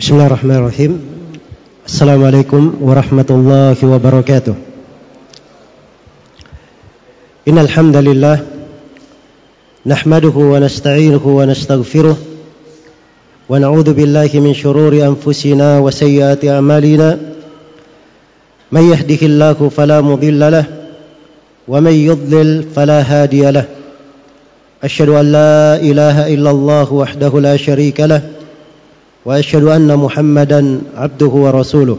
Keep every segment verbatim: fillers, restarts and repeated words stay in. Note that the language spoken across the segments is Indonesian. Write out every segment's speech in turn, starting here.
Bismillahirrahmanirrahim. Assalamualaikum warahmatullahi wabarakatuh. Innal hamdalillah nahmaduhu wa nasta'inuhu wa nastaghfiruh wa na'udzu billahi min shururi anfusina wa sayyiati a'malina. May yahdihillahu fala mudilla lahu wa may yudlil fala hadiya lahu. Asyhadu an la ilaha illallah wahdahu la syarika lahu wa asyhadu anna Muhammadan abduhu wa rasuluh.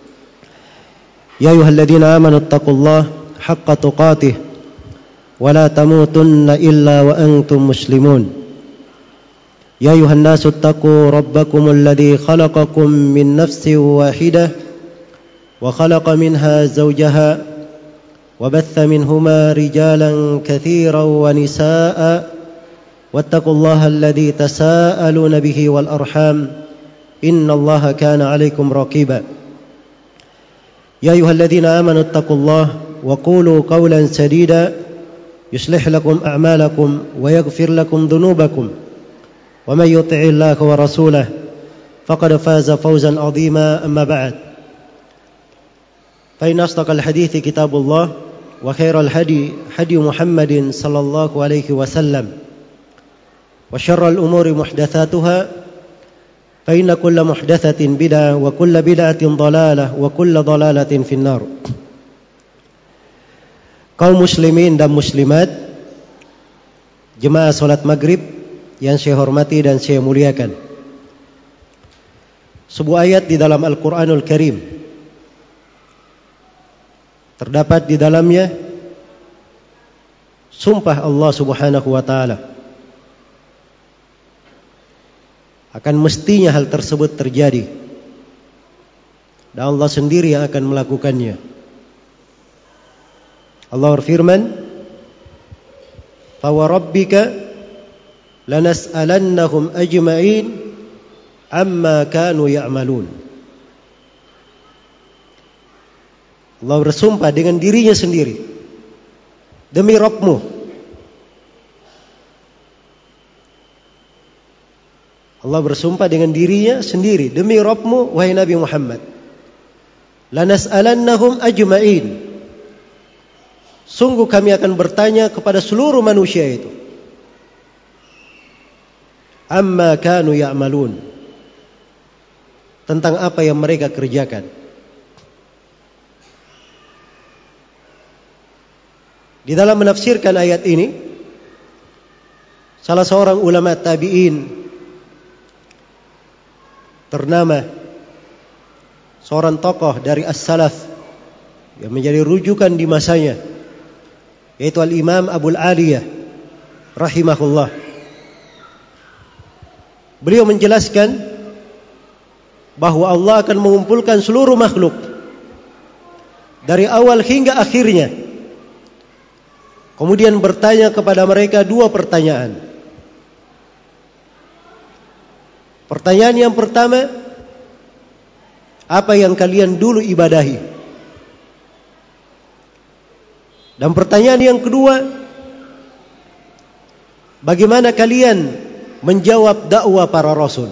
Ya ayyuhalladzina amanu taqullaha haqqa tuqatih wa la tamutunna illa wa antum muslimun. Ya ayyuhan nasu taqu rabbakumul ladzi khalaqakum min nafsin wahidah wa khalaqa minha zawjaha wa batha minhuma rijalan katsiran wa nisaa'a wattaqullaha alladzi tasaaluna bihi wal arham innallaha kana 'alaikum raqiba. Ya ayyuhalladzina amanu taqullaha wa qulu qawlan sadida yuslih lakum a'malakum wa yaghfir lakum dhunubakum wa may yuti'illaha wa rasulahu faqad faza fawzan 'azima. Amma ba'd. Fa inna asdaqal hadithi kitabullah wa khairal hadi hadi Muhammadin sallallahu alaihi wasallam wa syarral umuri muhdatsatuha fa inna kulla muhdatsatin bid'ah wa kulla bid'atin dhalalah wa kulla dhalalatin finnar. Kaum muslimin dan muslimat, jemaah salat maghrib yang saya hormati dan saya muliakan. Sebuah ayat di dalam Al-Qur'anul Karim, terdapat di dalamnya sumpah Allah Subhanahu wa taala. Akan mestinya hal tersebut terjadi, dan Allah sendiri yang akan melakukannya. Allah berfirman, "Fa wa rabbika lanas'alannahum ajma'in amma kanu ya'malun." Allah bersumpah dengan dirinya sendiri, demi Rabbmu. Allah bersumpah dengan dirinya sendiri, demi Rabbmu wahai Nabi Muhammad, lanas'alannahum ajma'in, sungguh kami akan bertanya kepada seluruh manusia itu, amma kanu ya'malun, tentang apa yang mereka kerjakan. Di dalam menafsirkan ayat ini, salah seorang ulama tabi'in ternama, seorang tokoh dari as-salaf yang menjadi rujukan di masanya, yaitu Al-Imam Abul Aliyah rahimahullah. Beliau menjelaskan bahwa Allah akan mengumpulkan seluruh makhluk dari awal hingga akhirnya, kemudian bertanya kepada mereka dua pertanyaan. Pertanyaan yang pertama, apa yang kalian dulu ibadahi? Dan pertanyaan yang kedua, bagaimana kalian menjawab dakwah para rasul?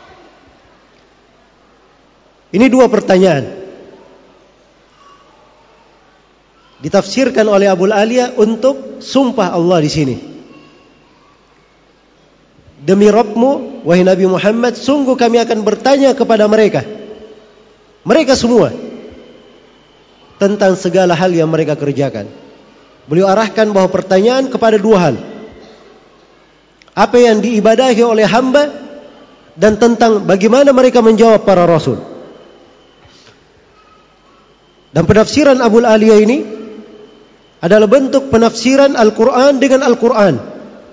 Ini dua pertanyaan ditafsirkan oleh Abul Aliyah untuk sumpah Allah di sini. Demi Rabbmu wahai Nabi Muhammad, sungguh kami akan bertanya kepada mereka, mereka semua, tentang segala hal yang mereka kerjakan. Beliau arahkan bahwa pertanyaan kepada dua hal: apa yang diibadahi oleh hamba, dan tentang bagaimana mereka menjawab para rasul. Dan penafsiran Abul Aliyah ini adalah bentuk penafsiran Al-Quran dengan Al-Quran.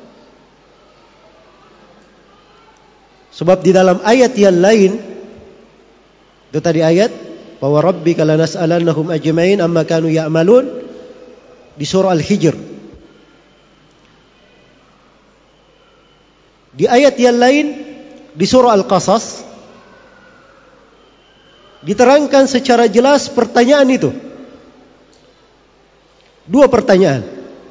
Sebab di dalam ayat yang lain, itu tadi ayat bahwa rabbika lanas'alannahum ajma'in amma kanu ya'malun di surah Al-Hijr. Di ayat yang lain di surah Al-Qasas diterangkan secara jelas pertanyaan itu. Dua pertanyaan.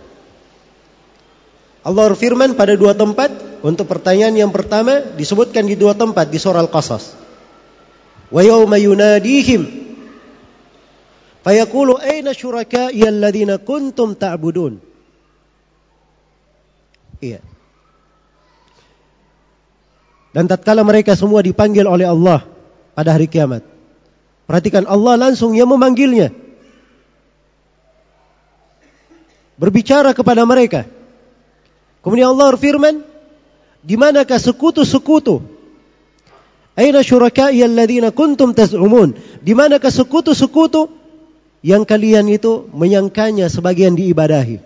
Allah berfirman pada dua tempat. Untuk pertanyaan yang pertama disebutkan di dua tempat di surah Al-Qasas. wa yawma yunadihim fayaqulu aina syuraka'i alladziina kuntum ta'budun. Iya. Dan tatkala mereka semua dipanggil oleh Allah pada hari kiamat, perhatikan, Allah langsung yang memanggilnya, berbicara kepada mereka. Kemudian Allah berfirman, di manakah sekutu-sekutu? Aina syuraka'i alladziina kuntum taz'umun? Di manakah sekutu-sekutu yang kalian itu menyangkanya sebagian diibadahi?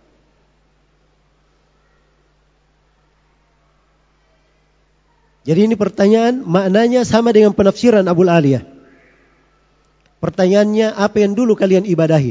Jadi ini pertanyaan maknanya sama dengan penafsiran Abul Aliyah. Pertanyaannya, apa yang dulu kalian ibadahi?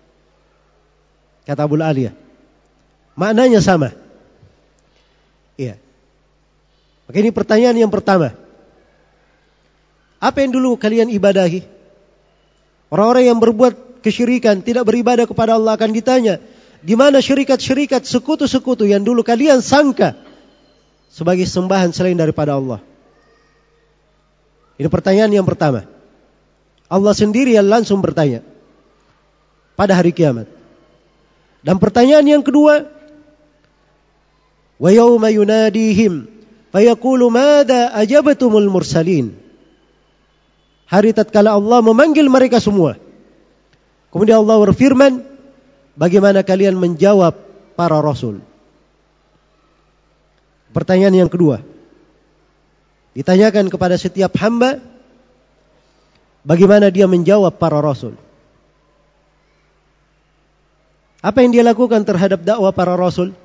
Kata Abul Aliyah. Maknanya sama. Iya. Maka ini pertanyaan yang pertama. Apa yang dulu kalian ibadahi? Orang-orang yang berbuat kesyirikan, tidak beribadah kepada Allah akan ditanya, di mana syirikat-syirikat, sekutu-sekutu yang dulu kalian sangka sebagai sembahan selain daripada Allah? Ini pertanyaan yang pertama. Allah sendiri yang langsung bertanya pada hari kiamat. Dan pertanyaan yang kedua, wa yawma yunadihim fayaqulu madza ajabtumul mursalin. Hari tatkala Allah memanggil mereka semua, kemudian Allah berfirman, bagaimana kalian menjawab para rasul? Pertanyaan yang kedua ditanyakan kepada setiap hamba, bagaimana dia menjawab para rasul? Apa yang dia lakukan terhadap dakwah para rasul?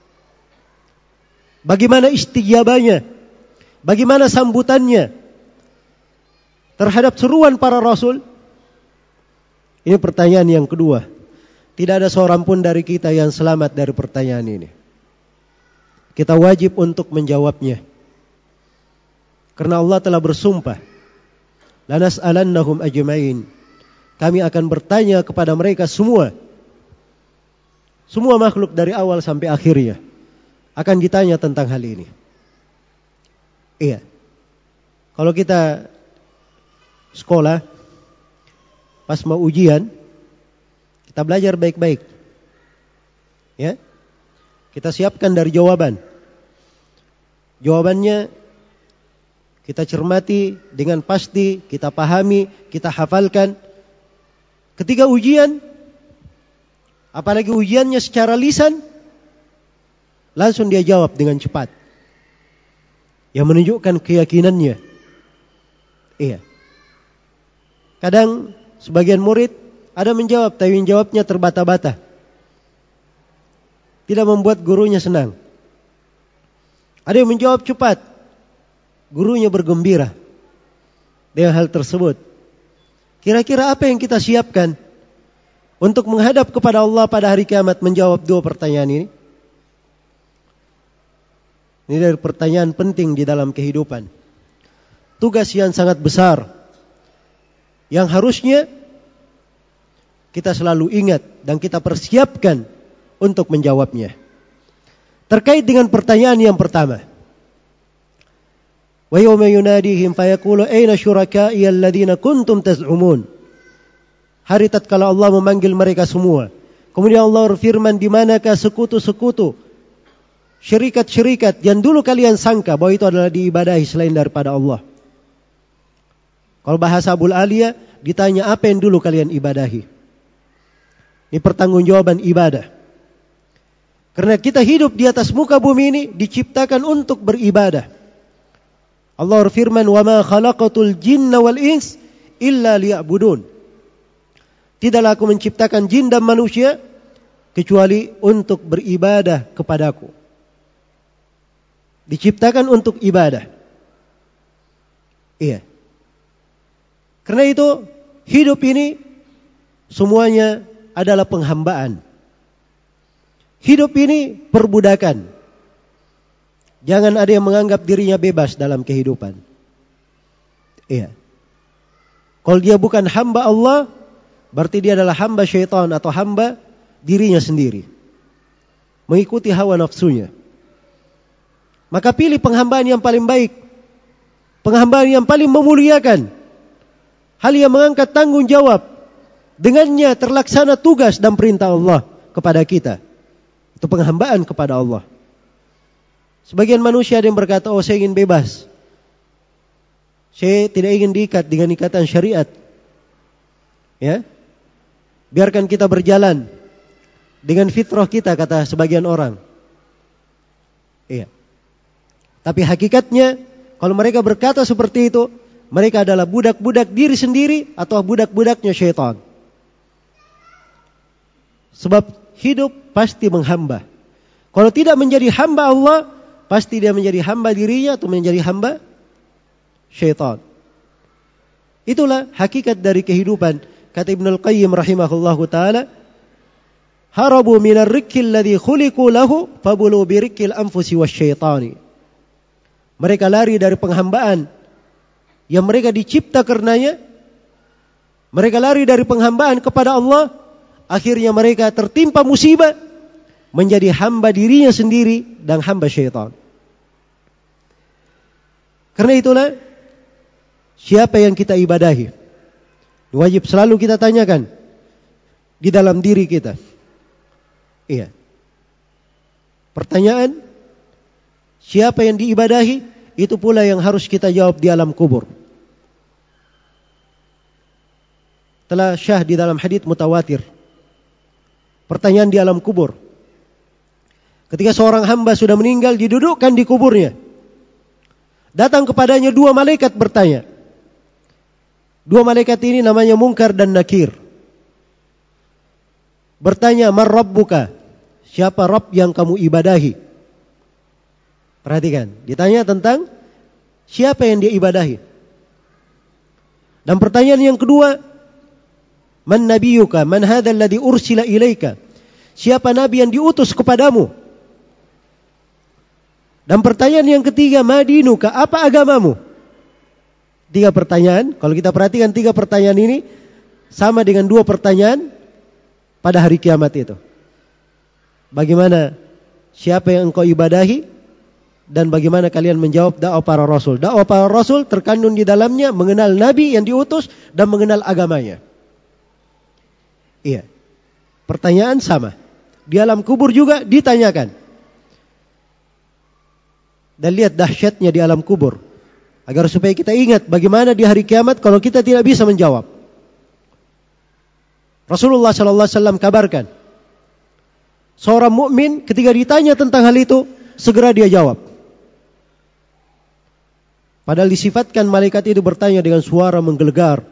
Bagaimana istijabahnya? Bagaimana sambutannya terhadap seruan para rasul? Ini pertanyaan yang kedua. Tidak ada seorang pun dari kita yang selamat dari pertanyaan ini. Kita wajib untuk menjawabnya. Karena Allah telah bersumpah, lanas'alannahum ajma'in. Kami akan bertanya kepada mereka semua. Semua makhluk dari awal sampai akhirnya akan ditanya tentang hal ini. Iya. Kalau kita sekolah, pas mau ujian, kita belajar baik-baik. Ya. Kita siapkan dari jawaban. Jawabannya kita cermati dengan pasti, kita pahami, kita hafalkan. Ketika ujian, apalagi ujiannya secara lisan, langsung dia jawab dengan cepat. Yang menunjukkan keyakinannya. Iya. Kadang sebagian murid ada menjawab, tapi jawabnya terbata-bata. Tidak membuat gurunya senang. Ada yang menjawab cepat, gurunya bergembira dengan hal tersebut. Kira-kira apa yang kita siapkan untuk menghadap kepada Allah pada hari kiamat menjawab dua pertanyaan ini? Ini dari pertanyaan penting di dalam kehidupan. Tugas yang sangat besar yang harusnya kita selalu ingat dan kita persiapkan untuk menjawabnya. Terkait dengan pertanyaan yang pertama. Wa yawma yunadihim fayaqulu aina syuraka'i alladziina kuntum taz'umun. Hari tatkala Allah memanggil mereka semua, kemudian Allah berfirman, di manakah sekutu-sekutu, syirikat-syirikat yang dulu kalian sangka bahwa itu adalah diibadahi selain daripada Allah. Kalau bahasa Abul Aliyah, ditanya apa yang dulu kalian ibadahi. Ini pertanggungjawaban ibadah. Karena kita hidup di atas muka bumi ini diciptakan untuk beribadah. Allah berfirman, "Wa ma khalaqatul jinna wal ins illa liya'budun." Tidaklah aku menciptakan jin dan manusia kecuali untuk beribadah kepadaku. Diciptakan untuk ibadah. Iya. Karena itu hidup ini semuanya adalah penghambaan. Hidup ini perbudakan. Jangan ada yang menganggap dirinya bebas dalam kehidupan. Iya. Kalau dia bukan hamba Allah, berarti dia adalah hamba syaitan atau hamba dirinya sendiri. Mengikuti hawa nafsunya. Maka pilih penghambaan yang paling baik. Penghambaan yang paling memuliakan. hal yang mengangkat tanggung jawab. Dengannya terlaksana tugas dan perintah Allah kepada kita. Itu penghambaan kepada Allah. Sebagian manusia ada yang berkata, oh saya ingin bebas. Saya tidak ingin diikat dengan ikatan syariat. Ya, biarkan kita berjalan dengan fitrah kita, kata sebagian orang. Iya. Tapi hakikatnya, kalau mereka berkata seperti itu, mereka adalah budak-budak diri sendiri atau budak-budaknya syaitan. Sebab hidup pasti menghamba. Kalau tidak menjadi hamba Allah, pasti dia menjadi hamba dirinya atau menjadi hamba syaitan. Itulah hakikat dari kehidupan. Kata Ibnul Qayyim rahimahullahu ta'ala, harabu minar rikkil ladhi khuliku lahu fabulu birikkil anfusi wasyaitani. Mereka lari dari penghambaan yang mereka dicipta karenanya. Mereka lari dari penghambaan kepada Allah. Akhirnya mereka tertimpa musibah, menjadi hamba dirinya sendiri dan hamba syaitan. Karena itulah, siapa yang kita ibadahi? Wajib selalu kita tanyakan di dalam diri kita. Iya. Pertanyaan, siapa yang diibadahi? Itu pula yang harus kita jawab di alam kubur. Telah syah di dalam hadits mutawatir. Pertanyaan di alam kubur. Ketika seorang hamba sudah meninggal, didudukkan di kuburnya. Datang kepadanya dua malaikat bertanya. Dua malaikat ini namanya Munkar dan Nakir. Bertanya, "Man rabbuka?" Siapa Rabb yang kamu ibadahi? Perhatikan, ditanya tentang siapa yang dia ibadahi. Dan pertanyaan yang kedua, "Man nabiyuka? Man hadzal ladzi ursila ilaika?" Siapa nabi yang diutus kepadamu? Dan pertanyaan yang ketiga, "Ma dinuka?" Apa agamamu? Tiga pertanyaan. Kalau kita perhatikan tiga pertanyaan ini sama dengan dua pertanyaan pada hari kiamat itu. Bagaimana, siapa yang engkau ibadahi, dan bagaimana kalian menjawab dakwah para rasul. Dakwah para rasul terkandung di dalamnya mengenal nabi yang diutus dan mengenal agamanya. Iya. Pertanyaan sama. Di alam kubur juga ditanyakan. Dan lihat dahsyatnya di alam kubur. Agar supaya kita ingat bagaimana di hari kiamat kalau kita tidak bisa menjawab. Rasulullah sallallahu alaihi wasallam kabarkan, seorang mukmin ketika ditanya tentang hal itu, segera dia jawab. Padahal disifatkan malaikat itu bertanya dengan suara menggelegar.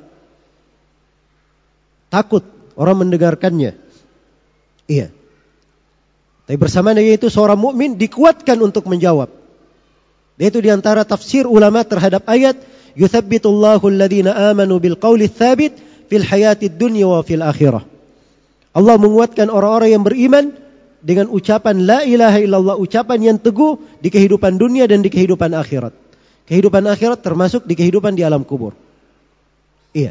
Takut orang mendengarkannya. Iya. Tapi bersamaan dengan itu seorang mukmin dikuatkan untuk menjawab. Itu di antara tafsir ulama terhadap ayat yuthabbitullahu alladhina amanu bil qawli tsabit fil hayatid dunya wa fil akhirah. Allah menguatkan orang-orang yang beriman dengan ucapan la ilaha illallah, ucapan yang teguh di kehidupan dunia dan di kehidupan akhirat. Kehidupan akhirat termasuk di kehidupan di alam kubur. Iya.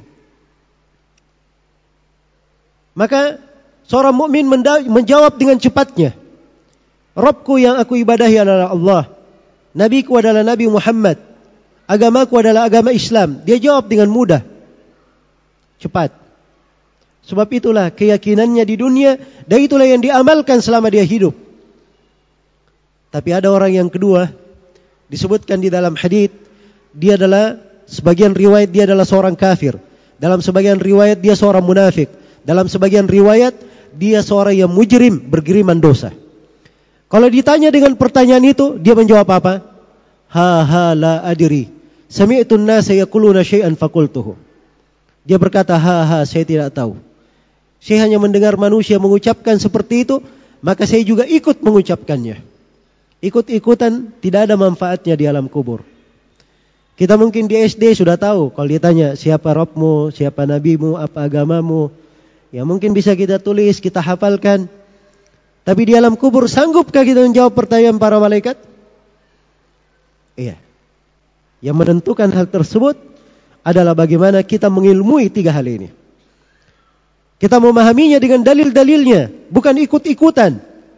Maka seorang mukmin menjawab dengan cepatnya, Rabbku yang aku ibadahi adalah Allah. Nabiku adalah Nabi Muhammad. Agamaku adalah agama Islam. Dia jawab dengan mudah. Cepat. Sebab itulah keyakinannya di dunia. Dan itulah yang diamalkan selama dia hidup. Tapi ada orang yang kedua. Disebutkan di dalam hadits. Dia adalah, sebagian riwayat dia adalah seorang kafir. Dalam sebagian riwayat dia seorang munafik. Dalam sebagian riwayat dia seorang yang mujrim, bergiriman dosa. Kalau ditanya dengan pertanyaan itu, dia menjawab apa? Ha ha la adri. Sami'tu an-nasa yaquluna syai'an faqultuhu. Dia berkata, ha ha, saya tidak tahu. Saya hanya mendengar manusia mengucapkan seperti itu, maka saya juga ikut mengucapkannya. Ikut-ikutan tidak ada manfaatnya di alam kubur. Kita mungkin di S D sudah tahu, kalau ditanya siapa Rabbmu, siapa nabimu, apa agamamu, ya mungkin bisa kita tulis, kita hafalkan. Tapi di alam kubur sanggupkah kita menjawab pertanyaan para malaikat? Iya. Yang menentukan hal tersebut adalah bagaimana kita mengilmui tiga hal ini. Kita memahaminya dengan dalil-dalilnya, bukan ikut-ikutan.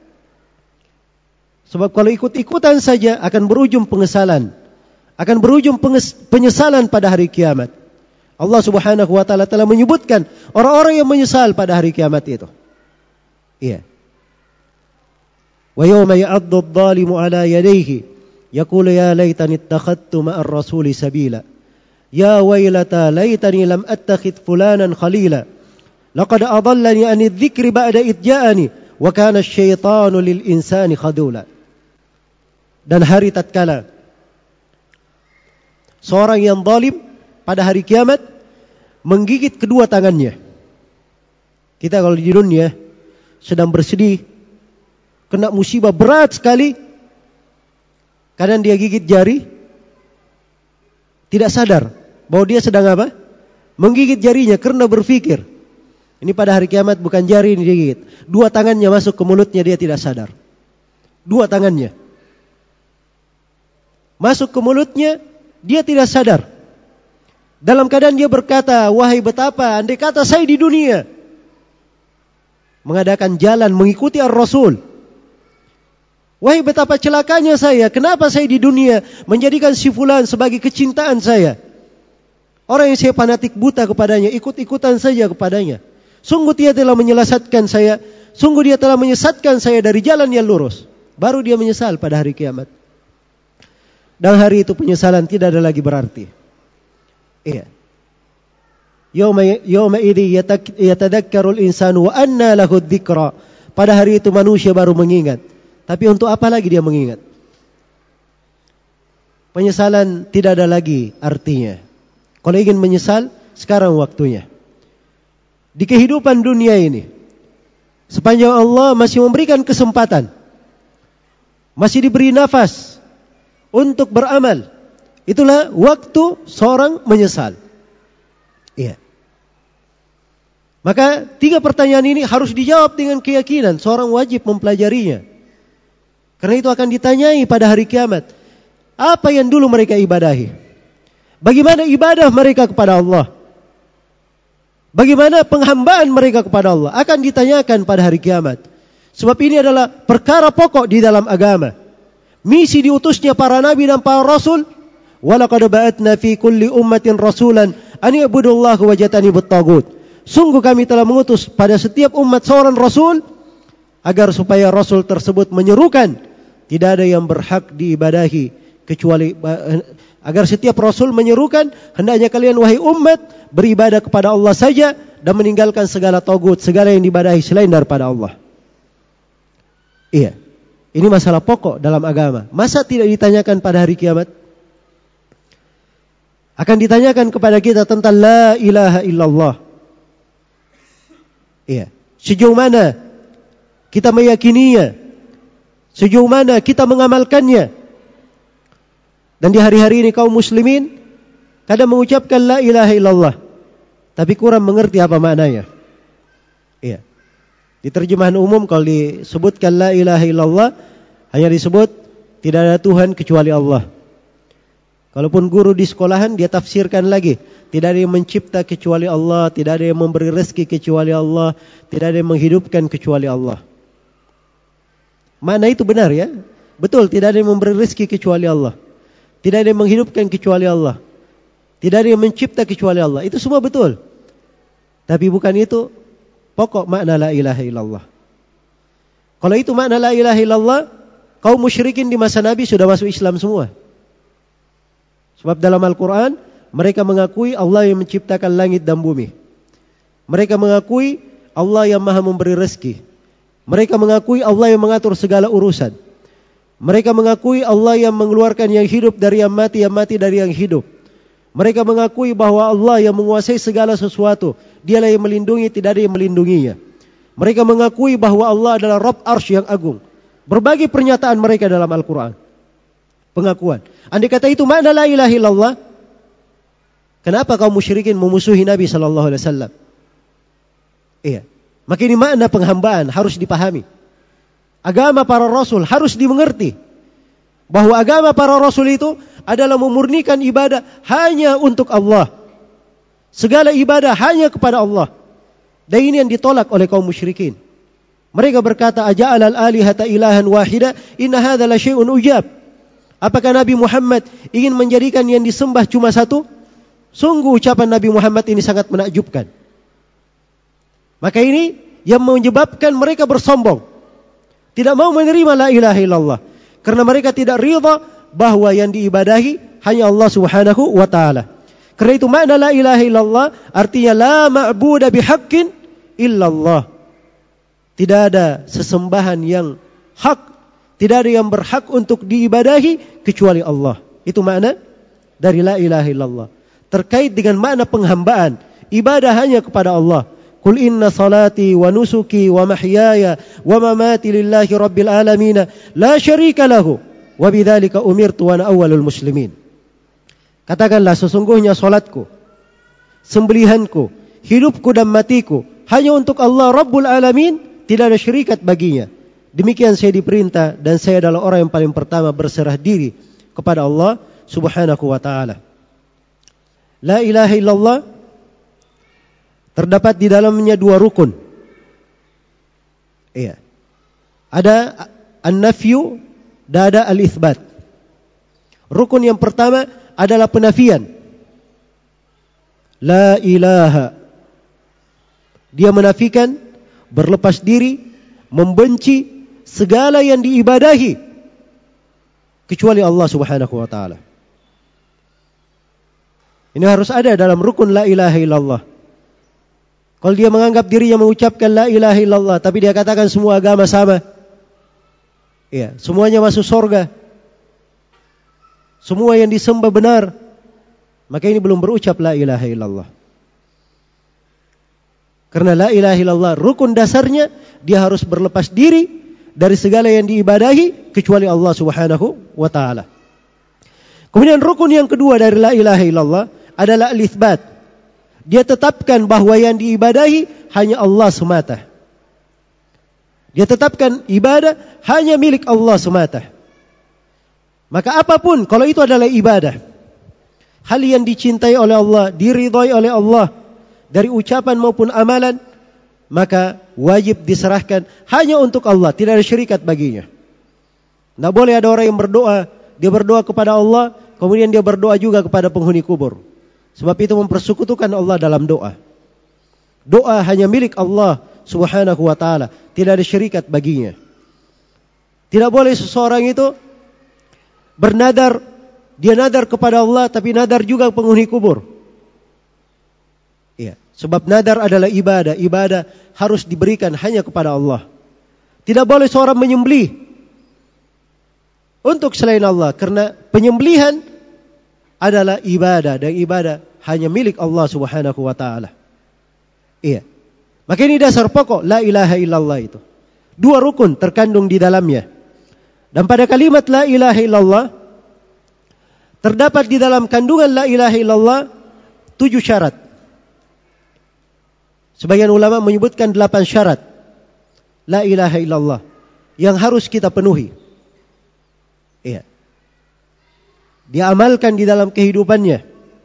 Sebab kalau ikut-ikutan saja akan berujung pengesalan. Akan berujung penyesalan pada hari kiamat. Allah Subhanahu wa taala telah menyebutkan orang-orang yang menyesal pada hari kiamat itu. Iya. Wa yawma ya'addu adh-dhalimu 'ala yadayhi yaqulu ya laitani ittakhadtu ma'ar rasuli sabila. Ya waylata laitani lam attakhidh fulanan khalila. Laqad adallani 'ani adh-dhikri ba'da idh ja'ani wa kana asy-syaitanu lil insani khadula. Dan hari tatkala seorang yang zalim pada hari kiamat menggigit kedua tangannya. Kita kalau di dunia sedang bersedih, kena musibah berat sekali, kadang dia gigit jari, tidak sadar bahwa dia sedang apa? Menggigit jarinya karena berpikir, ini pada hari kiamat bukan jari ini digigit. Dua tangannya masuk ke mulutnya, dia tidak sadar. Dua tangannya masuk ke mulutnya, dia tidak sadar. Dalam keadaan dia berkata, wahai betapa andai kata saya di dunia mengadakan jalan mengikuti ar-Rasul. Wahai betapa celakanya saya, kenapa saya di dunia menjadikan si fulan sebagai kecintaan saya. Orang yang saya fanatik buta kepadanya, ikut-ikutan saja kepadanya. Sungguh dia telah menyesatkan saya, sungguh dia telah menyesatkan saya dari jalan yang lurus. Baru dia menyesal pada hari kiamat. Dan hari itu penyesalan tidak ada lagi berarti. Iya. Yawma yawma idzi yatadakkarul insanu wa anna lahu dzikra. Pada hari itu manusia baru mengingat. Tapi untuk apa lagi dia mengingat? Penyesalan tidak ada lagi artinya. Kalau ingin menyesal, sekarang waktunya. Di kehidupan dunia ini, sepanjang Allah masih memberikan kesempatan, masih diberi nafas untuk beramal, itulah waktu seorang menyesal. Iya. Maka tiga pertanyaan ini harus dijawab dengan keyakinan. Seorang wajib mempelajarinya. Karena itu akan ditanyai pada hari kiamat. Apa yang dulu mereka ibadahi? Bagaimana ibadah mereka kepada Allah? Bagaimana penghambaan mereka kepada Allah? Akan ditanyakan pada hari kiamat. Sebab ini adalah perkara pokok di dalam agama. Misi diutusnya para nabi dan para rasul. Walaqad ba'atna fi kulli ummatin rasulan an i'budullaha wajtanibut taghut. Sungguh kami telah mengutus pada setiap umat seorang rasul agar supaya rasul tersebut menyerukan tidak ada yang berhak diibadahi kecuali, agar setiap rasul menyerukan hendaknya kalian wahai umat beribadah kepada Allah saja dan meninggalkan segala taghut, segala yang diibadahi selain daripada Allah. Iya. Ini masalah pokok dalam agama. Masa tidak ditanyakan pada hari kiamat? Akan ditanyakan kepada kita tentang la ilaha illallah. Iya. Sejauh mana kita meyakininya? Sejauh mana kita mengamalkannya? Dan di hari-hari ini kaum muslimin kadang mengucapkan la ilaha illallah, tapi kurang mengerti apa maknanya. Iya. Di terjemahan umum kalau disebutkan la ilaha illallah, hanya disebut tidak ada Tuhan kecuali Allah. Kalaupun guru di sekolahan dia tafsirkan lagi, tidak ada yang mencipta kecuali Allah, tidak ada yang memberi rezeki kecuali Allah, tidak ada yang menghidupkan kecuali Allah. Makna itu benar ya? Betul, tidak ada yang memberi rezeki kecuali Allah. Tidak ada yang menghidupkan kecuali Allah. Tidak ada yang mencipta kecuali Allah. Itu semua betul. Tapi bukan itu pokok makna la ilaha illallah. Kalau itu makna la ilaha illallah, kaum musyrikin di masa Nabi sudah masuk Islam semua. Sebab dalam Al-Quran, mereka mengakui Allah yang menciptakan langit dan bumi. Mereka mengakui Allah yang maha memberi rezeki. Mereka mengakui Allah yang mengatur segala urusan. Mereka mengakui Allah yang mengeluarkan yang hidup dari yang mati, yang mati dari yang hidup. Mereka mengakui bahwa Allah yang menguasai segala sesuatu. Dialah yang melindungi, tidak ada yang melindunginya. Mereka mengakui bahwa Allah adalah Rabb Arsy yang agung. Berbagai pernyataan mereka dalam Al-Quran. Pengakuan. Andai kata itu makna la ilaha illallah, kenapa kaum musyrikin memusuhi Nabi sallallahu alaihi wasallam? Iya. Maka ini makna penghambaan harus dipahami. Agama para rasul harus dimengerti. Bahwa agama para rasul itu adalah memurnikan ibadah hanya untuk Allah. Segala ibadah hanya kepada Allah. Dan ini yang ditolak oleh kaum musyrikin. Mereka berkata, aja'alal alihata ilahan wahida, inna hadza la syai'un ujab. Apakah Nabi Muhammad ingin menjadikan yang disembah cuma satu? Sungguh ucapan Nabi Muhammad ini sangat menakjubkan. Maka ini yang menyebabkan mereka bersombong. Tidak mau menerima la ilaha illallah. Karena mereka tidak ridha bahwa yang diibadahi hanya Allah subhanahu wa ta'ala. Karena itu makna la ilaha illallah artinya la ma'buda bihaqqin illallah. Tidak ada sesembahan yang hak, tidak ada yang berhak untuk diibadahi kecuali Allah. Itu makna dari la ilaha illallah. Terkait dengan makna penghambaan, ibadah hanya kepada Allah. Qul inna salati wa nusuki wa mahyaya wa mamati lillahi rabbil alamin la syarika lahu wa bidzalika umirtu wa ana awwalul muslimin. Katakanlah, sesungguhnya salatku, sembelihanku, hidupku dan matiku hanya untuk Allah Rabbul Alamin, tidak ada syirikat baginya. Demikian saya diperintah dan saya adalah orang yang paling pertama berserah diri kepada Allah subhanahu wa ta'ala. La ilaha illallah terdapat di dalamnya dua rukun. Iya. Ada an-nafyu dan ada al-itsbat. Rukun yang pertama adalah penafian. La ilaha. Dia menafikan, berlepas diri, membenci segala yang diibadahi kecuali Allah subhanahu wa ta'ala. Ini harus ada dalam rukun la ilaha illallah. Kalau dia menganggap dirinya mengucapkan la ilaha illallah, tapi dia katakan semua agama sama, ya, semuanya masuk surga, semua yang disembah benar, maka ini belum berucap la ilaha illallah. Karena la ilaha illallah rukun dasarnya dia harus berlepas diri dari segala yang diibadahi kecuali Allah subhanahu wa ta'ala. Kemudian rukun yang kedua dari la ilaha illallah adalah al-itsbat. Dia tetapkan bahwa yang diibadahi hanya Allah semata. Dia tetapkan ibadah hanya milik Allah semata. Maka apapun, kalau itu adalah ibadah, hal yang dicintai oleh Allah, diridhai oleh Allah, dari ucapan maupun amalan, maka wajib diserahkan hanya untuk Allah, tidak ada syirikat baginya. Tidak boleh ada orang yang berdoa, dia berdoa kepada Allah, kemudian dia berdoa juga kepada penghuni kubur. Sebab itu mempersekutukan Allah dalam doa. Doa hanya milik Allah subhanahu wa ta'ala, tidak ada syirikat baginya. Tidak boleh seseorang itu bernadar, dia nadar kepada Allah tapi nadar juga penghuni kubur. Iya, sebab nadar adalah ibadah, ibadah harus diberikan hanya kepada Allah. Tidak boleh seorang menyembelih untuk selain Allah, karena penyembelihan adalah ibadah dan ibadah hanya milik Allah subhanahu wa ta'ala. Iya. Maka ini dasar pokok la ilaha illallah itu. Dua rukun terkandung di dalamnya. Dan pada kalimat la ilaha illallah terdapat di dalam kandungan la ilaha illallah tujuh syarat. Sebagian ulama menyebutkan delapan syarat la ilaha illallah yang harus kita penuhi. Iya. Diamalkan di dalam kehidupannya.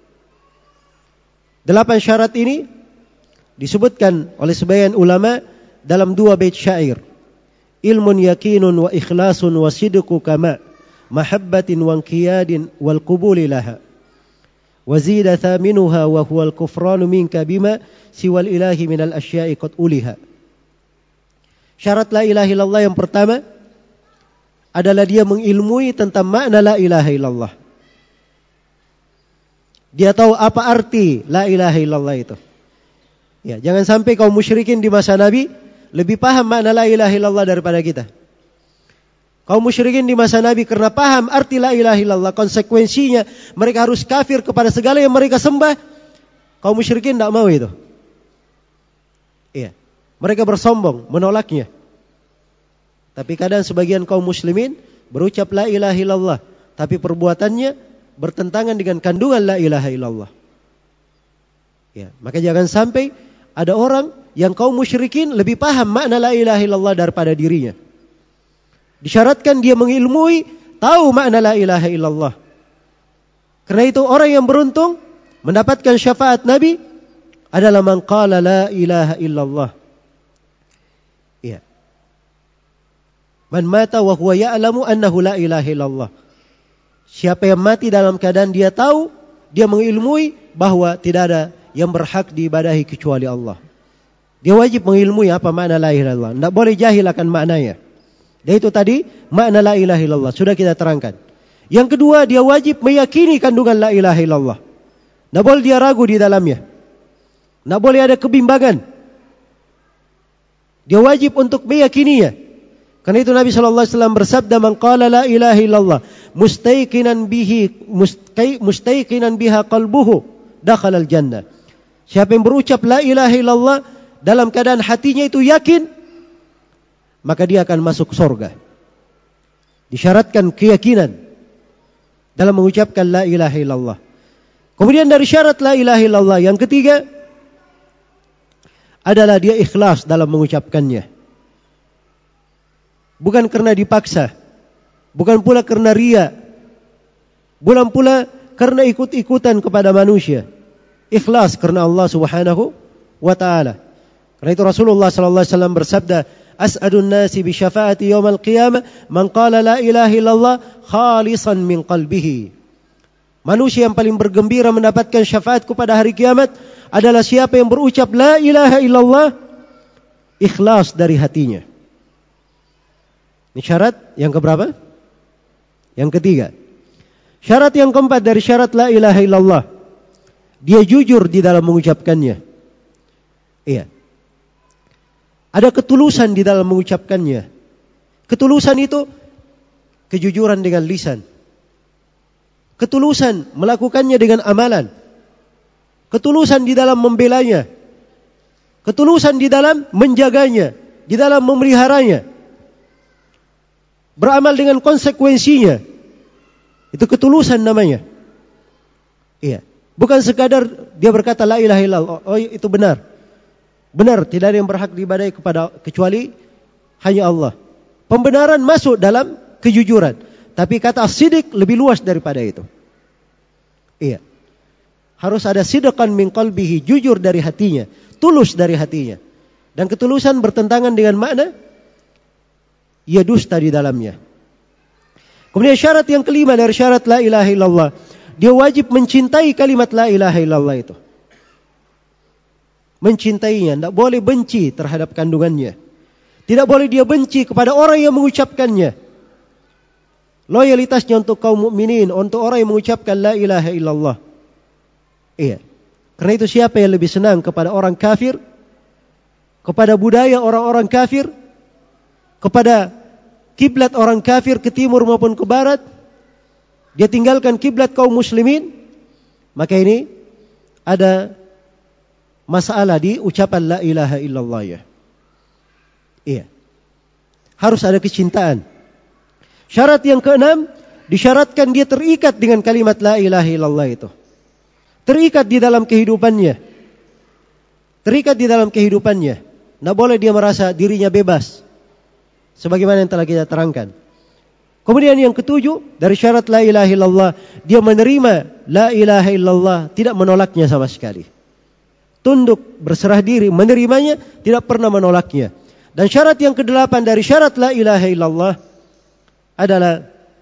Delapan syarat ini disebutkan oleh sebagian ulama dalam dua bait syair. Ilmun yakinun wa ikhlasun wa sidqu kama mahabbatin wa inqiyadin wal qubuli laha. Wa zida thaminuha wa huwa al-kufranu minka bima siwal ilahi minal asya'i qad uliha. Syarat la ilaha illallah yang pertama adalah dia mengilmui tentang makna la ilaha illallah. Dia tahu apa arti la ilaha illallah itu. Ya, jangan sampai kaum musyrikin di masa Nabi lebih paham makna la ilaha illallah daripada kita. Kaum musyrikin di masa Nabi karena paham arti la ilaha illallah, konsekuensinya mereka harus kafir kepada segala yang mereka sembah. Kaum musyrikin tidak mau itu. Iya. Mereka bersombong, menolaknya. Tapi kadang sebagian kaum muslimin berucap la ilaha illallah, tapi perbuatannya bertentangan dengan kandungan la ilaha illallah. Ya, maka jangan sampai ada orang yang kaum musyrikin lebih paham makna la ilaha illallah daripada dirinya. Disyaratkan dia mengilmui, tahu makna la ilaha illallah. Karena itu orang yang beruntung mendapatkan syafaat Nabi adalah man qala la ilaha illallah. Ya. Man mata wa huwa ya'lamu annahu la ilaha illallah. Siapa yang mati dalam keadaan dia tahu, dia mengilmui bahwa tidak ada yang berhak diibadahi kecuali Allah. Dia wajib mengilmui apa makna la ilaha illallah. Tidak boleh jahil akan maknanya. Dan itu tadi makna la ilaha illallah sudah kita terangkan. Yang kedua, dia wajib meyakini kandungan la ilaha illallah. Tidak boleh dia ragu di dalamnya. Tidak boleh ada kebimbangan. Dia wajib untuk meyakininya. Karena itu Nabi shallallahu alaihi wasallam bersabda, "Man qala la ilaha illallah mustaiqinan bihi mustaiqinan biha qalbuhu dakhala al-jannah." Siapa yang berucap la ilaha illallah dalam keadaan hatinya itu yakin, maka dia akan masuk surga. Disyaratkan keyakinan dalam mengucapkan la ilaha illallah. Kemudian dari syarat la ilaha illallah yang ketiga adalah dia ikhlas dalam mengucapkannya. Bukan karena dipaksa, bukan pula karena riya, bukan pula karena ikut-ikutan kepada manusia. Ikhlas karena Allah Subhanahu wa taala. Karena itu Rasulullah sallallahu alaihi wasallam bersabda, "As'adun nasi bi syafaati yaumil qiyamah man qala la ilaha illallah khalisan min qalbihi." Manusia yang paling bergembira mendapatkan syafaatku pada hari kiamat adalah siapa yang berucap la ilaha illallah ikhlas dari hatinya. Ini syarat yang keberapa? Yang ketiga. Syarat yang keempat dari syarat la ilaha illallah, dia jujur di dalam mengucapkannya. Iya. Ada ketulusan di dalam mengucapkannya. Ketulusan itu kejujuran dengan lisan. Ketulusan melakukannya dengan amalan. Ketulusan di dalam membelanya. Ketulusan di dalam menjaganya, di dalam memeliharanya. Beramal dengan konsekuensinya. Itu ketulusan namanya. Iya. Bukan sekadar dia berkata la ilaha illallah, oh itu benar. Benar, tidak ada yang berhak diibadahi kepada kecuali hanya Allah. Pembenaran masuk dalam kejujuran. Tapi kata as-sidq lebih luas daripada itu. Iya. Harus ada sidqan min qalbihi, jujur dari hatinya, tulus dari hatinya. Dan ketulusan bertentangan dengan makna ia dusta di dalamnya. Kemudian syarat yang kelima dari syarat la ilaha illallah, dia wajib mencintai kalimat la ilaha illallah itu. Mencintainya, tidak boleh benci terhadap kandungannya. Tidak boleh dia benci kepada orang yang mengucapkannya. Loyalitasnya untuk kaum mukminin, untuk orang yang mengucapkan la ilaha illallah. Iya. Karena itu siapa yang lebih senang kepada orang kafir, kepada budaya orang-orang kafir, kepada kiblat orang kafir ke timur maupun ke barat, dia tinggalkan kiblat kaum muslimin, maka ini ada masalah di ucapan la ilaha illallah ya. Iya. Harus ada kecintaan. Syarat yang keenam, disyaratkan dia terikat dengan kalimat la ilaha illallah itu. Terikat di dalam kehidupannya. Terikat di dalam kehidupannya. Tidak boleh dia merasa dirinya bebas. Sebagaimana yang telah kita terangkan. Kemudian yang ketujuh, dari syarat la ilaha illallah, dia menerima la ilaha illallah, tidak menolaknya sama sekali. Tunduk, berserah diri, menerimanya, tidak pernah menolaknya. Dan syarat yang kedelapan dari syarat la ilaha illallah adalah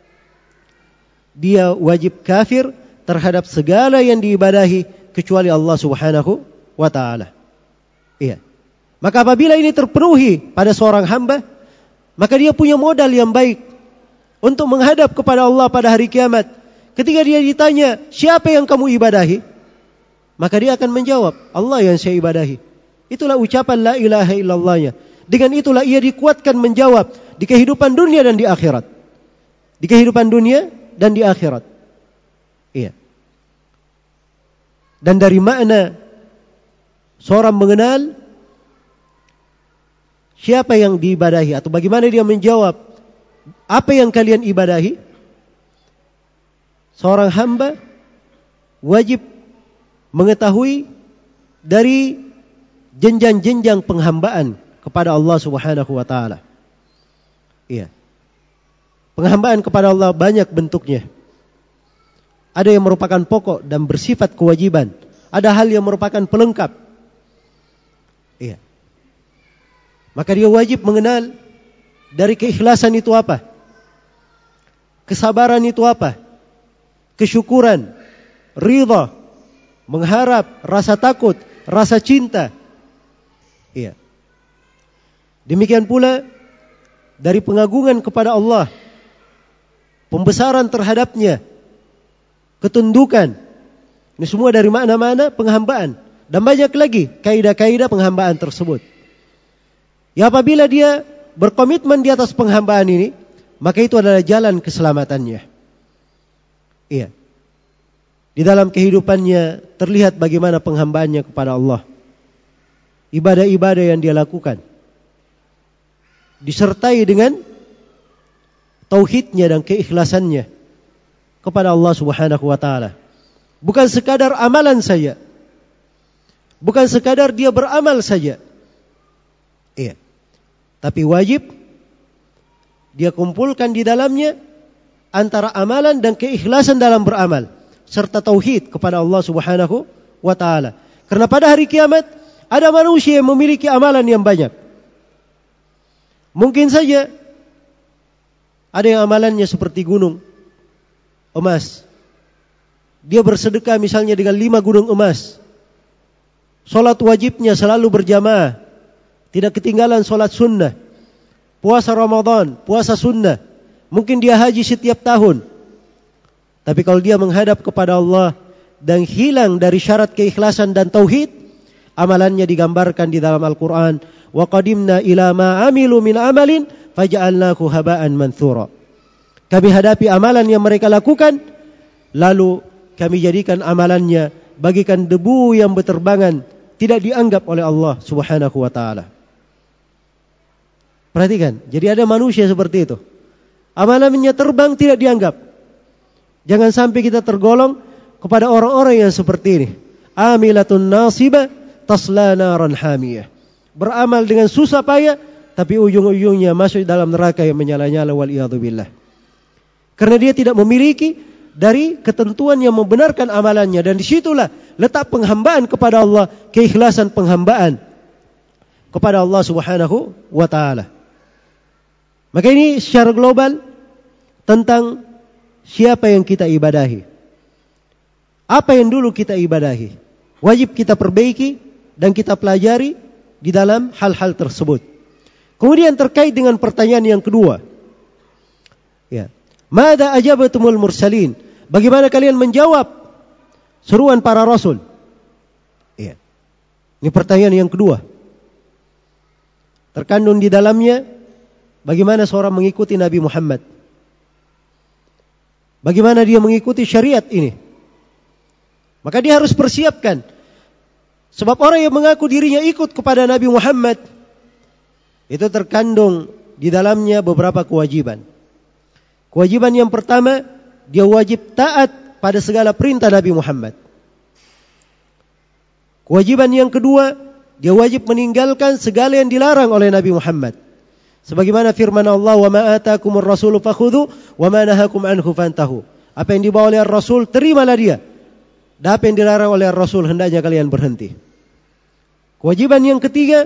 dia wajib kafir terhadap segala yang diibadahi kecuali Allah Subhanahu wa taala. Iya. Maka apabila ini terpenuhi pada seorang hamba, maka dia punya modal yang baik untuk menghadap kepada Allah pada hari kiamat. Ketika dia ditanya, siapa yang kamu ibadahi? Maka dia akan menjawab, Allah yang saya ibadahi. Itulah ucapan la ilaha illallahnya. Dengan itulah ia dikuatkan menjawab di kehidupan dunia dan di akhirat. Di kehidupan dunia dan di akhirat. Iya. Dan dari makna seorang mengenal siapa yang diibadahi atau bagaimana dia menjawab apa yang kalian ibadahi, seorang hamba wajib mengetahui dari jenjang-jenjang penghambaan kepada Allah Subhanahu wa taala. Iya. Penghambaan kepada Allah banyak bentuknya. Ada yang merupakan pokok dan bersifat kewajiban. Ada hal yang merupakan pelengkap. Iya. Maka dia wajib mengenal dari keikhlasan itu apa? Kesabaran itu apa? Kesyukuran, ridha, mengharap, rasa takut, rasa cinta. Iya. Demikian pula dari pengagungan kepada Allah, pembesaran terhadapnya, ketundukan. Ini semua dari makna-makna penghambaan. Dan banyak lagi kaidah-kaidah penghambaan tersebut. Ya, apabila dia berkomitmen di atas penghambaan ini, maka itu adalah jalan keselamatannya. Iya. Di dalam kehidupannya terlihat bagaimana penghambaannya kepada Allah. Ibadah-ibadah yang dia lakukan disertai dengan tauhidnya dan keikhlasannya kepada Allah Subhanahu wa taala. Bukan sekadar amalan saja. Bukan sekadar dia beramal saja. Iya. Tapi wajib dia kumpulkan di dalamnya antara amalan dan keikhlasan dalam beramal serta tauhid kepada Allah Subhanahu wa taala. Karena pada hari kiamat ada manusia yang memiliki amalan yang banyak. Mungkin saja ada yang amalannya seperti gunung emas. Dia bersedekah misalnya dengan lima gunung emas. Salat wajibnya selalu berjamaah. Tidak ketinggalan salat sunnah. Puasa Ramadan, puasa sunnah. Mungkin dia haji setiap tahun. Tapi kalau dia menghadap kepada Allah dan hilang dari syarat keikhlasan dan tauhid, amalannya digambarkan di dalam Al-Quran. Wa qadimna ila ma amilu min amalin faja'alnahu haba'an manthura. Kami hadapi amalan yang mereka lakukan, lalu kami jadikan amalannya bagikan debu yang berterbangan, tidak dianggap oleh Allah Subhanahu wa taala. Perhatikan, jadi ada manusia seperti itu. Amalannya terbang, tidak dianggap. Jangan sampai kita tergolong kepada orang-orang yang seperti ini. Amilatun nasibah tasla naran hamiyah. Beramal dengan susah payah, tapi ujung-ujungnya masuk dalam neraka yang menyala-nyala waliyadzubillah. Karena dia tidak memiliki dari ketentuan yang membenarkan amalannya. Dan disitulah letak penghambaan kepada Allah, keikhlasan penghambaan kepada Allah Subhanahu wa ta'ala. Maka ini secara global tentang siapa yang kita ibadahi. Apa yang dulu kita ibadahi, wajib kita perbaiki dan kita pelajari di dalam hal-hal tersebut. Kemudian terkait dengan pertanyaan yang kedua. Ya. Mada ajabatumul mursalin? Bagaimana kalian menjawab seruan para rasul? Ya. Ini pertanyaan yang kedua. Terkandung di dalamnya bagaimana seorang mengikuti Nabi Muhammad. Bagaimana dia mengikuti syariat ini. Maka dia harus persiapkan. Sebab orang yang mengaku dirinya ikut kepada Nabi Muhammad, itu terkandung di dalamnya beberapa kewajiban. Kewajiban yang pertama, dia wajib taat pada segala perintah Nabi Muhammad. Kewajiban yang kedua, dia wajib meninggalkan segala yang dilarang oleh Nabi Muhammad. Sebagaimana firman Allah, "Wa ma atakumur rasulu fakhudhu wa ma nahakum anhu fantahu." Apa yang dibawa oleh Rasul, terimalah dia. Dan apa yang dilarang oleh Rasul, hendaknya kalian berhenti. Kewajiban yang ketiga,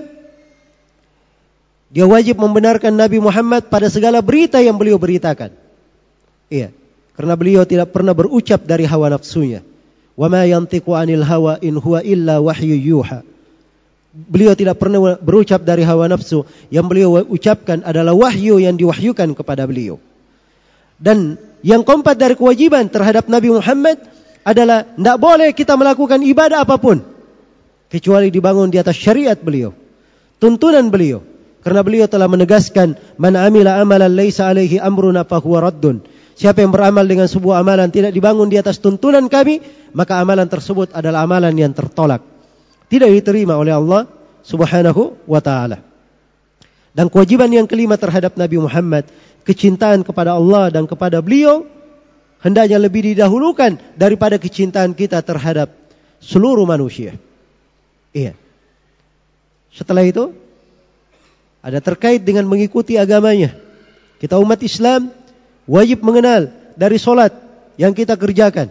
dia wajib membenarkan Nabi Muhammad pada segala berita yang beliau beritakan. Iya, karena beliau tidak pernah berucap dari hawa nafsunya. Wa ma yantiqu 'anil hawa in huwa illa wahyu yuha. Beliau tidak pernah berucap dari hawa nafsu. Yang beliau ucapkan adalah wahyu yang diwahyukan kepada beliau. Dan yang keempat dari kewajiban terhadap Nabi Muhammad adalah tidak boleh kita melakukan ibadah apapun kecuali dibangun di atas syariat beliau, tuntunan beliau. Karena beliau telah menegaskan, man amila amalan laisa alaihi amruna fahuwa raddun. Siapa yang beramal dengan sebuah amalan tidak dibangun di atas tuntunan kami, maka amalan tersebut adalah amalan yang tertolak, tidak diterima oleh Allah Subhanahu wa ta'ala. Dan kewajiban yang kelima terhadap Nabi Muhammad, kecintaan kepada Allah dan kepada beliau hendaknya lebih didahulukan daripada kecintaan kita terhadap seluruh manusia. Iya. Setelah itu ada terkait dengan mengikuti agamanya. Kita umat Islam wajib mengenal dari solat yang kita kerjakan,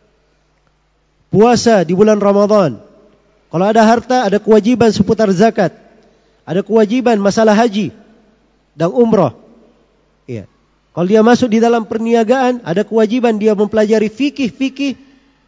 puasa di bulan Ramadan. Kalau ada harta, ada kewajiban seputar zakat, ada kewajiban masalah haji dan umrah. Iya. Kalau dia masuk di dalam perniagaan, ada kewajiban dia mempelajari fikih-fikih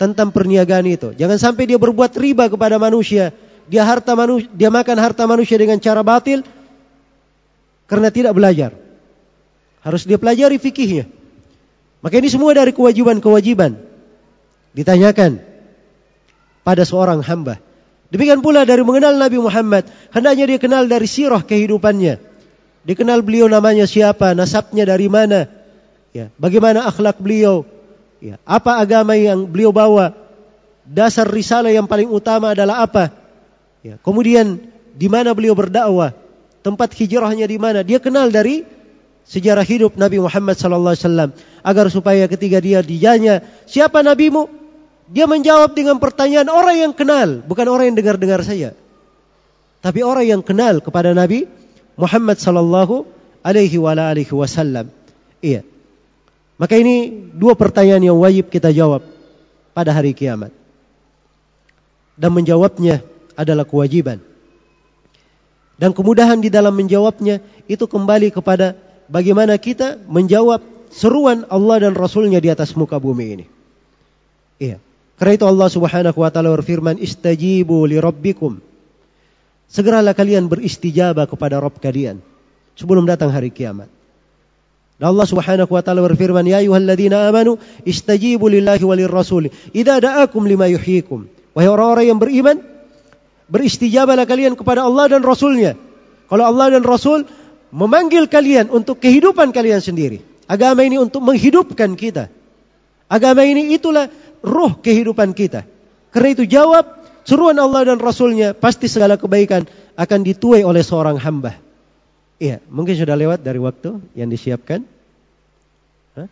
tentang perniagaan itu. Jangan sampai dia berbuat riba kepada manusia. Dia harta manusia, dia makan harta manusia dengan cara batil karena tidak belajar. Harus dia pelajari fikihnya. Maka ini semua dari kewajiban-kewajiban ditanyakan pada seorang hamba. Demikian pula dari mengenal Nabi Muhammad, hendaknya dia kenal dari sirah kehidupannya. Dikenal beliau namanya siapa, nasabnya dari mana, ya, bagaimana akhlak beliau, ya, apa agama yang beliau bawa, dasar risalah yang paling utama adalah apa, ya, kemudian di mana beliau berdakwah, tempat hijrahnya di mana. Dia kenal dari sejarah hidup Nabi Muhammad sallallahu alaihi wasallam agar supaya ketika dia ditanya, siapa nabimu? Dia menjawab dengan pertanyaan orang yang kenal, bukan orang yang dengar-dengar saja. Tapi orang yang kenal kepada Nabi Muhammad sallallahu alaihi wasallam. Iya. Maka ini dua pertanyaan yang wajib kita jawab pada hari kiamat. Dan menjawabnya adalah kewajiban. Dan kemudahan di dalam menjawabnya itu kembali kepada bagaimana kita menjawab seruan Allah dan Rasulnya di atas muka bumi ini. Iya. Karena itu Allah Subhanahu wa taala berfirman, "Istajibu li rabbikum." Segeralah kalian beristijabah kepada Rabb kalian sebelum datang hari kiamat. Dan Allah Subhanahu wa taala berfirman, "Ya ayyuhalladzina amanu, istajibu lillahi walir rasul idza da'akum lima yuhyikum." Wahai orang-orang yang beriman, beristijabahlah kalian kepada Allah dan Rasulnya. Kalau Allah dan Rasul memanggil kalian untuk kehidupan kalian sendiri. Agama ini untuk menghidupkan kita. Agama ini itulah ruh kehidupan kita. Karena itu jawab seruan Allah dan Rasulnya, pasti segala kebaikan akan dituai oleh seorang hamba. Iya, mungkin sudah lewat dari waktu yang disiapkan. Hah?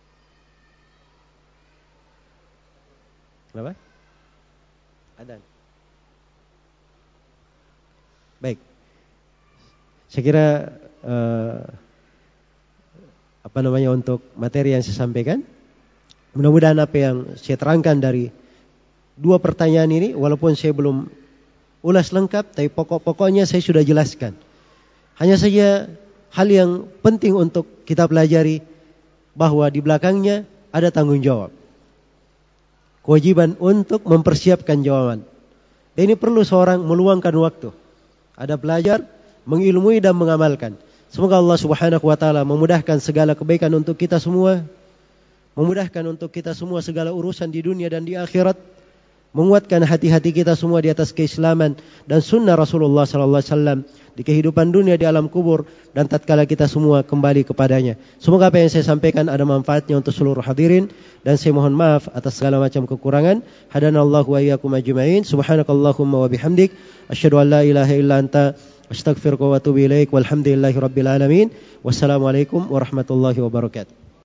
Kenapa? Adan. Baik. Saya kira uh, apa namanya untuk materi yang saya sampaikan, mudah-mudahan apa yang saya terangkan dari dua pertanyaan ini, walaupun saya belum ulas lengkap, tapi pokok-pokoknya saya sudah jelaskan. Hanya saja hal yang penting untuk kita pelajari, bahwa di belakangnya ada tanggung jawab. Kewajiban untuk mempersiapkan jawaban. Dan ini perlu seorang meluangkan waktu. Ada belajar, mengilmui dan mengamalkan. Semoga Allah Subhanahu wa taala memudahkan segala kebaikan untuk kita semua. Memudahkan untuk kita semua segala urusan di dunia dan di akhirat. Menguatkan hati-hati kita semua di atas keislaman dan sunnah Rasulullah sallallahu alaihi wasallam di kehidupan dunia, di alam kubur, dan tatkala kita semua kembali kepadanya. Semoga apa yang saya sampaikan ada manfaatnya untuk seluruh hadirin, dan saya mohon maaf atas segala macam kekurangan. Hadanallahu wa iyyakum ajma'in. Subhanakallahumma wa bihamdik, asyhadu an la ilaha illa anta, astaghfiruka wa atubu ilaik. Walhamdulillahi rabbil alamin. Wassalamualaikum warahmatullahi wabarakatuh.